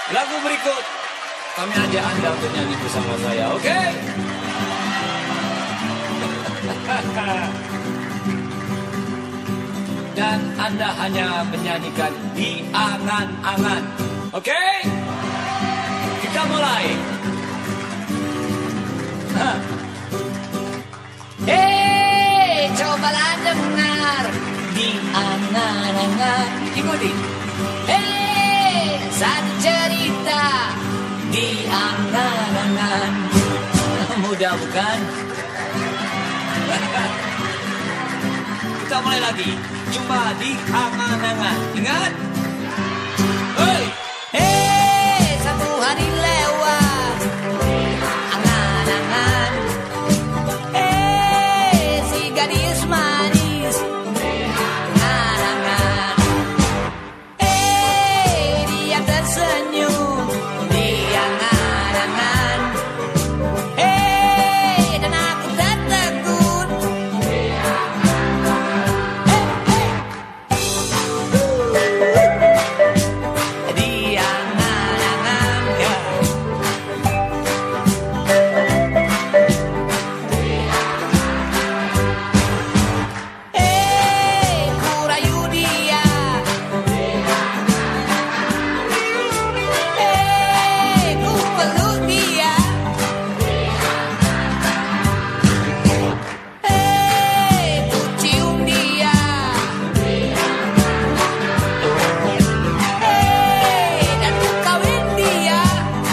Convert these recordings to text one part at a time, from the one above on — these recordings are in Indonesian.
Lagu berikut kami ajak Anda untuk nyanyi bersama saya, oke? Dan Anda hanya menyanyikan di angan-angan, oke? Kita mulai. Cobalah dengar di angan-angan. Ikuti. Satu cerita di angan-angan. Mudah bukan? Kita mulai lagi. Cuma di angan-angan. Ingat? Satu hari lewat angan-angan. Si gadis manis angan-angan. Dia tersenyum di angan-angan. Dan aku tertegun. Di angan-angan. Ku rayu dia. Ku peluk dia. Ku cium dia. Dan ku kawin dia.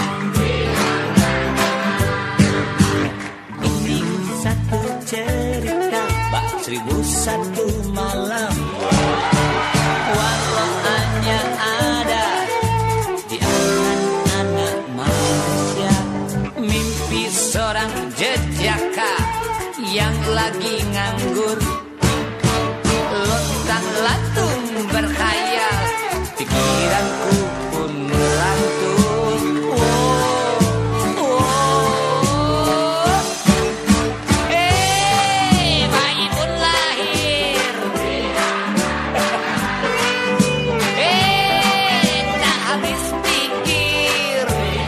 Ini satu cerita bak 1001 malam. Walau hanya ada Di angan-angan manusia. mimpi seorang jejaka yang lagi nganggur, lontang-lantung berkhayal, pikiranku pun melantung. Bayi pun lahir. Tak habis pikir.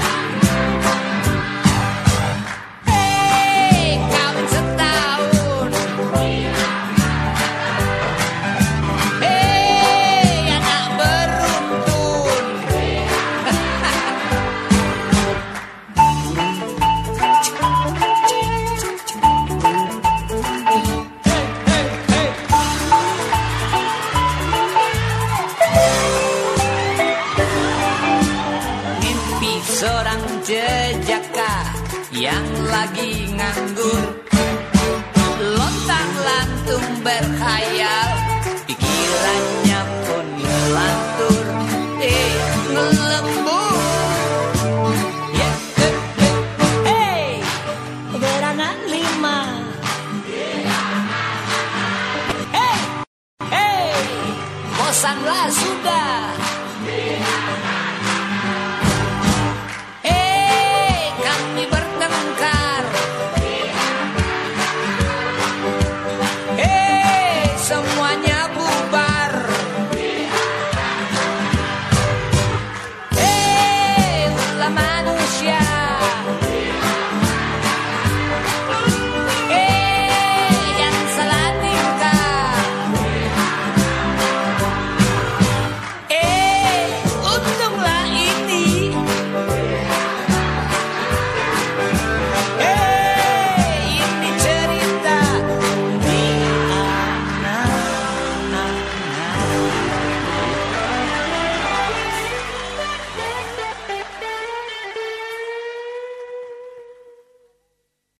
Kawin setahun. Anak beruntun. Mimpi seorang jejaka yang lagi nganggur, lontang-lantung berkhayal, pikirannya pun hilang.